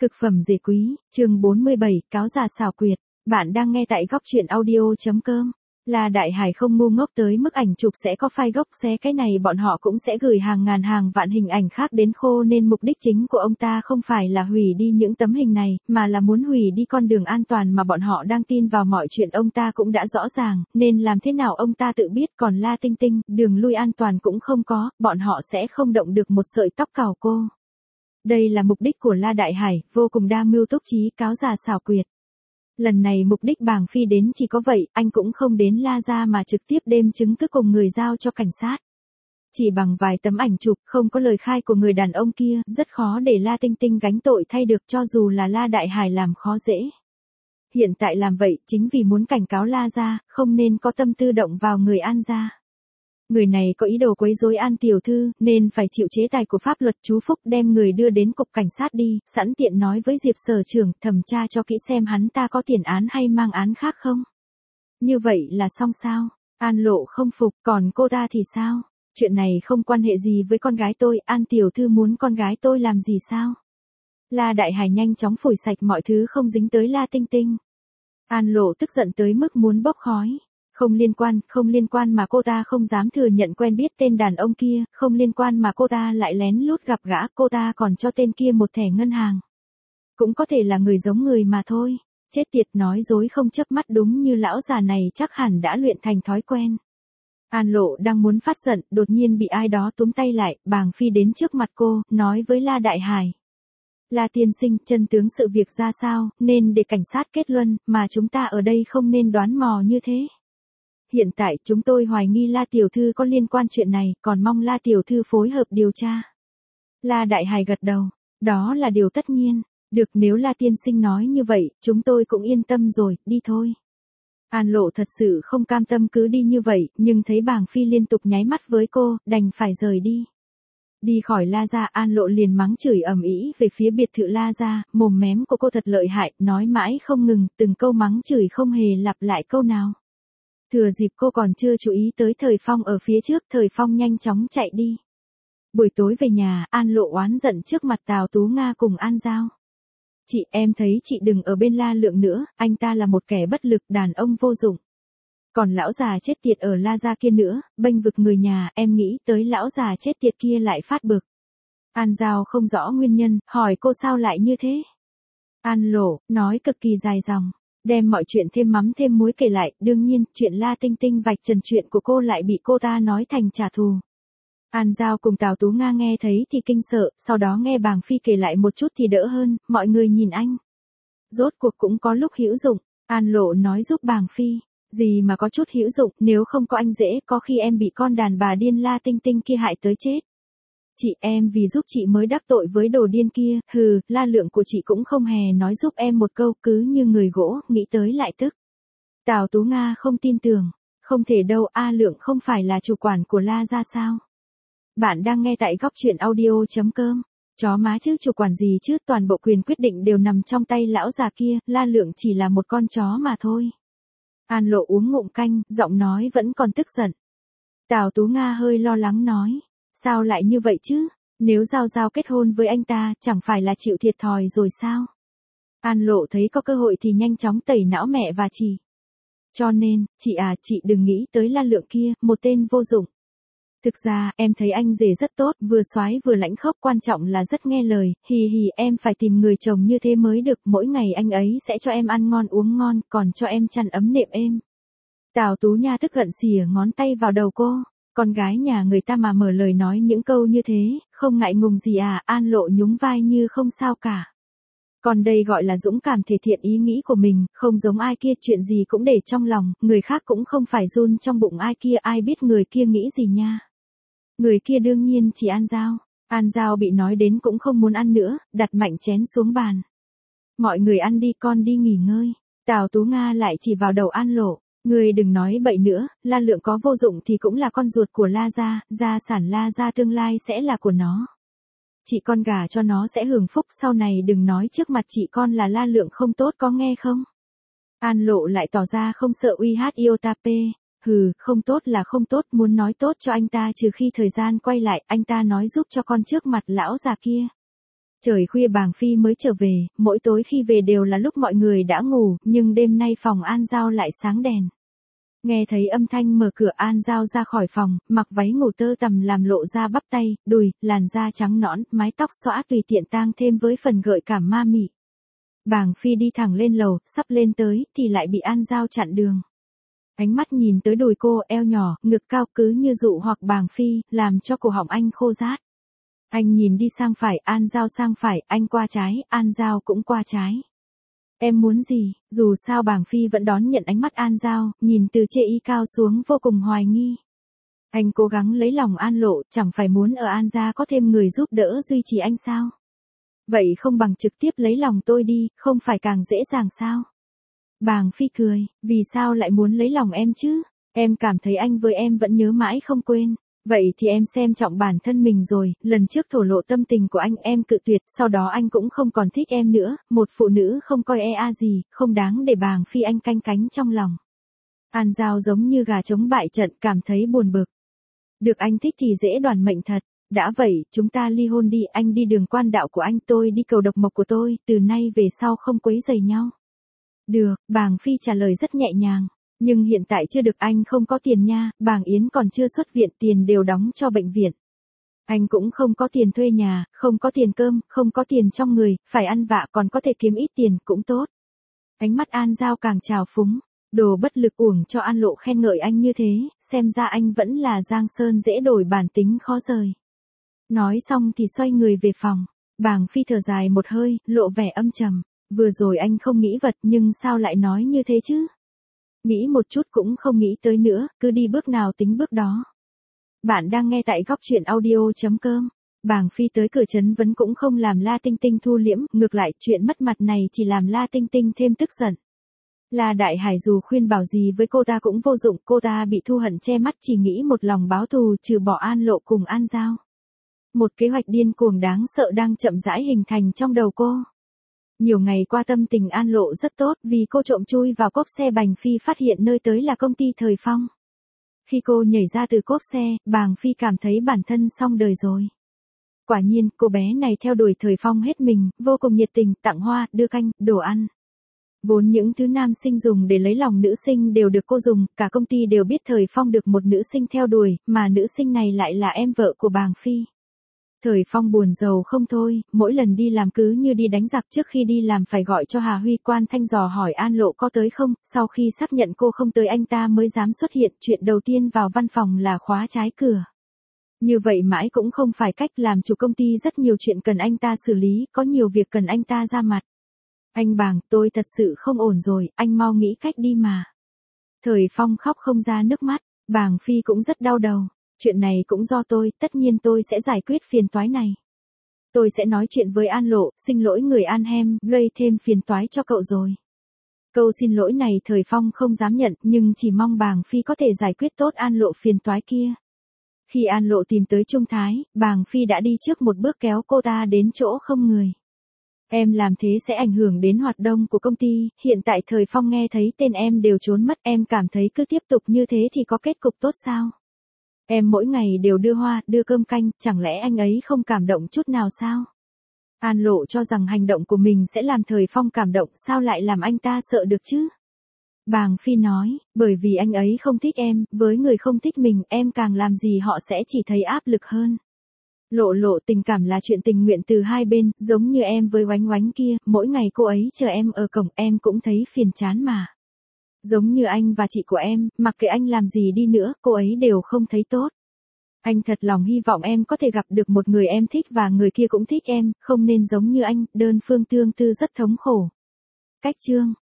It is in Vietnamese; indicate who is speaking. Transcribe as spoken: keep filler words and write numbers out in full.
Speaker 1: Cực phẩm dề quý, chương bốn mươi bảy, cáo già xảo quyệt. Bạn đang nghe tại góc truyện audio.com. La Đại Hải không ngu ngốc tới mức ảnh chụp sẽ có file gốc xé cái này, bọn họ cũng sẽ gửi hàng ngàn hàng vạn hình ảnh khác đến khô, nên mục đích chính của ông ta không phải là hủy đi những tấm hình này, mà là muốn hủy đi con đường an toàn mà bọn họ đang tin vào. Mọi chuyện ông ta cũng đã rõ ràng, nên làm thế nào ông ta tự biết, còn La Tinh Tinh, đường lui an toàn cũng không có, bọn họ sẽ không động được một sợi tóc cào cô. Đây là mục đích của La Đại Hải, vô cùng đa mưu túc trí, cáo già xảo quyệt. Lần này mục đích Bàng Phi đến chỉ có vậy, anh cũng không đến La gia mà trực tiếp đem chứng cứ cùng người giao cho cảnh sát. Chỉ bằng vài tấm ảnh chụp, không có lời khai của người đàn ông kia, rất khó để La Tinh Tinh gánh tội thay được, cho dù là La Đại Hải làm khó dễ. Hiện tại làm vậy, chính vì muốn cảnh cáo La gia, không nên có tâm tư động vào người An gia. Người này có ý đồ quấy rối An tiểu thư, nên phải chịu chế tài của pháp luật. Chú Phúc đem người đưa đến cục cảnh sát đi, sẵn tiện nói với Diệp sở trưởng, thẩm tra cho kỹ xem hắn ta có tiền án hay mang án khác không. Như vậy là xong sao? An Lộ không phục, còn cô ta thì sao? Chuyện này không quan hệ gì với con gái tôi, An tiểu thư muốn con gái tôi làm gì sao? La Đại Hải nhanh chóng phủi sạch mọi thứ không dính tới La Tinh Tinh. An Lộ tức giận tới mức muốn bốc khói. Không liên quan, không liên quan mà cô ta không dám thừa nhận quen biết tên đàn ông kia, không liên quan mà cô ta lại lén lút gặp gã, cô ta còn cho tên kia một thẻ ngân hàng. Cũng có thể là người giống người mà thôi. Chết tiệt, nói dối không chớp mắt, đúng như lão già này chắc hẳn đã luyện thành thói quen. An Lộ đang muốn phát giận, đột nhiên bị ai đó túm tay lại. Bàng Phi đến trước mặt cô, nói với La Đại Hải. La tiên sinh, chân tướng sự việc ra sao, nên để cảnh sát kết luận, mà chúng ta ở đây không nên đoán mò như thế. Hiện tại, chúng tôi hoài nghi La tiểu thư có liên quan chuyện này, còn mong La tiểu thư phối hợp điều tra. La Đại Hải gật đầu, đó là điều tất nhiên. Được, nếu La tiên sinh nói như vậy, chúng tôi cũng yên tâm rồi, đi thôi. An Lộ thật sự không cam tâm cứ đi như vậy, nhưng thấy Bàng Phi liên tục nháy mắt với cô, đành phải rời đi. Đi khỏi La gia, An Lộ liền mắng chửi ầm ĩ về phía biệt thự La gia, mồm mém của cô thật lợi hại, nói mãi không ngừng, từng câu mắng chửi không hề lặp lại câu nào. Thừa dịp cô còn chưa chú ý tới Thời Phong ở phía trước, Thời Phong nhanh chóng chạy đi. Buổi tối về nhà, An Lộ oán giận trước mặt Tào Tú Nga cùng An Giao. Chị, em thấy chị đừng ở bên La Lượng nữa, anh ta là một kẻ bất lực, đàn ông vô dụng. Còn lão già chết tiệt ở La gia kia nữa, bênh vực người nhà, em nghĩ tới lão già chết tiệt kia lại phát bực. An Giao không rõ nguyên nhân, hỏi cô sao lại như thế. An Lộ, nói cực kỳ dài dòng. Đem mọi chuyện thêm mắm thêm muối kể lại, đương nhiên, chuyện La Tinh Tinh vạch trần chuyện của cô lại bị cô ta nói thành trả thù. An Giao cùng Tào Tú Nga nghe thấy thì kinh sợ, sau đó nghe Bàng Phi kể lại một chút thì đỡ hơn, mọi người nhìn anh. Rốt cuộc cũng có lúc hữu dụng, An Lộ nói giúp Bàng Phi, gì mà có chút hữu dụng, nếu không có anh dễ, có khi em bị con đàn bà điên La Tinh Tinh kia hại tới chết. Chị, em vì giúp chị mới đắc tội với đồ điên kia, hừ, La Lượng của chị cũng không hề nói giúp em một câu, cứ như người gỗ, nghĩ tới lại tức. Tào Tú Nga không tin tưởng, không thể đâu, A Lượng không phải là chủ quản của La gia sao? Bạn đang nghe tại góc truyện audio.com. Chó má chứ, chủ quản gì chứ, toàn bộ quyền quyết định đều nằm trong tay lão già kia, La Lượng chỉ là một con chó mà thôi. An Lộ uống ngụm canh, giọng nói vẫn còn tức giận. Tào Tú Nga hơi lo lắng nói. Sao lại như vậy chứ? Nếu Giao Giao kết hôn với anh ta, chẳng phải là chịu thiệt thòi rồi sao? An Lộ thấy có cơ hội thì nhanh chóng tẩy não mẹ và chị. Cho nên, chị à, chị đừng nghĩ tới La Lượng kia, một tên vô dụng. Thực ra, em thấy anh rể rất tốt, vừa soái vừa lãnh khốc, quan trọng là rất nghe lời, hì hì, em phải tìm người chồng như thế mới được, mỗi ngày anh ấy sẽ cho em ăn ngon uống ngon, còn cho em chăn ấm nệm êm. Tào Tú Nha tức giận xìa ngón tay vào đầu cô. Con gái nhà người ta mà mở lời nói những câu như thế, không ngại ngùng gì à? An Lộ nhún vai như không sao cả. Còn đây gọi là dũng cảm thể hiện ý nghĩ của mình, không giống ai kia, chuyện gì cũng để trong lòng, người khác cũng không phải run trong bụng ai kia, ai biết người kia nghĩ gì nha. Người kia đương nhiên chỉ An Giao. An Giao bị nói đến cũng không muốn ăn nữa, đặt mạnh chén xuống bàn. Mọi người ăn đi, con đi nghỉ ngơi. Tào Tú Nga lại chỉ vào đầu An Lộ. Người đừng nói bậy nữa, La Lượng có vô dụng thì cũng là con ruột của La gia, gia sản La gia tương lai sẽ là của nó. Chị con gả cho nó sẽ hưởng phúc, sau này đừng nói trước mặt chị con là La Lượng không tốt, có nghe không? An Lộ lại tỏ ra không sợ uy hát iota p. Hừ, không tốt là không tốt, muốn nói tốt cho anh ta trừ khi thời gian quay lại, anh ta nói giúp cho con trước mặt lão già kia. Trời khuya Bàng Phi mới trở về, mỗi tối khi về đều là lúc mọi người đã ngủ, nhưng đêm nay phòng An Giao lại sáng đèn. Nghe thấy âm thanh mở cửa, An Giao ra khỏi phòng, mặc váy ngủ tơ tằm làm lộ ra bắp tay, đùi, làn da trắng nõn, mái tóc xõa tùy tiện tang thêm với phần gợi cảm ma mị. Bàng Phi đi thẳng lên lầu, sắp lên tới, thì lại bị An Giao chặn đường. Ánh mắt nhìn tới đùi cô, eo nhỏ, ngực cao cứ như dụ hoặc Bàng Phi, làm cho cổ họng anh khô rát. Anh nhìn đi sang phải, An Giao sang phải, anh qua trái, An Giao cũng qua trái. Em muốn gì? Dù sao Bàng Phi vẫn đón nhận ánh mắt An Giao, nhìn từ chê y cao xuống vô cùng hoài nghi. Anh cố gắng lấy lòng An Lộ, chẳng phải muốn ở An gia có thêm người giúp đỡ duy trì anh sao? Vậy không bằng trực tiếp lấy lòng tôi đi, không phải càng dễ dàng sao? Bàng Phi cười, vì sao lại muốn lấy lòng em chứ? Em cảm thấy anh với em vẫn nhớ mãi không quên. Vậy thì em xem trọng bản thân mình rồi, lần trước thổ lộ tâm tình của anh em cự tuyệt, sau đó anh cũng không còn thích em nữa, một phụ nữ không coi e a gì, không đáng để Bàng Phi anh canh cánh trong lòng. An Giao giống như gà trống bại trận, cảm thấy buồn bực. Được anh thích thì dễ đoản mệnh thật, đã vậy, chúng ta ly hôn đi, anh đi đường quan đạo của anh, tôi đi cầu độc mộc của tôi, từ nay về sau không quấy rầy nhau. Được, Bàng Phi trả lời rất nhẹ nhàng. Nhưng hiện tại chưa được, anh không có tiền nha, Bàng Yến còn chưa xuất viện, tiền đều đóng cho bệnh viện. Anh cũng không có tiền thuê nhà, không có tiền cơm, không có tiền trong người, phải ăn vạ còn có thể kiếm ít tiền cũng tốt. Ánh mắt An Giao càng trào phúng, đồ bất lực uổng cho An Lộ khen ngợi anh như thế, xem ra anh vẫn là Giang Sơn dễ đổi bản tính khó rời. Nói xong thì xoay người về phòng, Bàng Phi thở dài một hơi, lộ vẻ âm trầm, vừa rồi anh không nghĩ vật nhưng sao lại nói như thế chứ? Nghĩ một chút cũng không nghĩ tới nữa, cứ đi bước nào tính bước đó. Bạn đang nghe tại góc truyện audio.com. Bàng Phi tới cửa trấn vấn cũng không làm La Tinh Tinh thu liễm, ngược lại chuyện mất mặt này chỉ làm La Tinh Tinh thêm tức giận. La Đại Hải dù khuyên bảo gì với cô ta cũng vô dụng, cô ta bị Thu Hận che mắt chỉ nghĩ một lòng báo thù trừ bỏ An Lộ cùng An Giao. Một kế hoạch điên cuồng đáng sợ đang chậm rãi hình thành trong đầu cô. Nhiều ngày qua tâm tình An Lộ rất tốt vì cô trộm chui vào cốp xe Bàng Phi phát hiện nơi tới là công ty Thời Phong. Khi cô nhảy ra từ cốp xe, Bàng Phi cảm thấy bản thân xong đời rồi. Quả nhiên, cô bé này theo đuổi Thời Phong hết mình, vô cùng nhiệt tình, tặng hoa, đưa canh, đồ ăn. Vốn những thứ nam sinh dùng để lấy lòng nữ sinh đều được cô dùng, cả công ty đều biết Thời Phong được một nữ sinh theo đuổi, mà nữ sinh này lại là em vợ của Bàng Phi. Thời Phong buồn rầu không thôi, mỗi lần đi làm cứ như đi đánh giặc, trước khi đi làm phải gọi cho Hà Huy Quan Thanh dò hỏi An Lộ có tới không, sau khi xác nhận cô không tới anh ta mới dám xuất hiện, chuyện đầu tiên vào văn phòng là khóa trái cửa. Như vậy mãi cũng không phải cách, làm chủ công ty rất nhiều chuyện cần anh ta xử lý, có nhiều việc cần anh ta ra mặt. Anh Bàng, tôi thật sự không ổn rồi, anh mau nghĩ cách đi mà. Thời Phong khóc không ra nước mắt, Bàng Phi cũng rất đau đầu. Chuyện này cũng do tôi, tất nhiên tôi sẽ giải quyết phiền toái này. Tôi sẽ nói chuyện với An Lộ, xin lỗi người An Hem, gây thêm phiền toái cho cậu rồi. Câu xin lỗi này Thời Phong không dám nhận, nhưng chỉ mong Bàng Phi có thể giải quyết tốt An Lộ phiền toái kia. Khi An Lộ tìm tới Trung Thái, Bàng Phi đã đi trước một bước kéo cô ta đến chỗ không người. Em làm thế sẽ ảnh hưởng đến hoạt động của công ty, hiện tại Thời Phong nghe thấy tên em đều trốn mất, em cảm thấy cứ tiếp tục như thế thì có kết cục tốt sao? Em mỗi ngày đều đưa hoa, đưa cơm canh, chẳng lẽ anh ấy không cảm động chút nào sao? An Lộ cho rằng hành động của mình sẽ làm Thời Phong cảm động, sao lại làm anh ta sợ được chứ? Bàng Phi nói, bởi vì anh ấy không thích em, với người không thích mình, em càng làm gì họ sẽ chỉ thấy áp lực hơn. Lộ lộ, tình cảm là chuyện tình nguyện từ hai bên, giống như em với Oánh Oánh kia, mỗi ngày cô ấy chờ em ở cổng, em cũng thấy phiền chán mà. Giống như anh và chị của em, mặc kệ anh làm gì đi nữa, cô ấy đều không thấy tốt. Anh thật lòng hy vọng em có thể gặp được một người em thích và người kia cũng thích em, không nên giống như anh, đơn phương tương tư rất thống khổ. Cách chương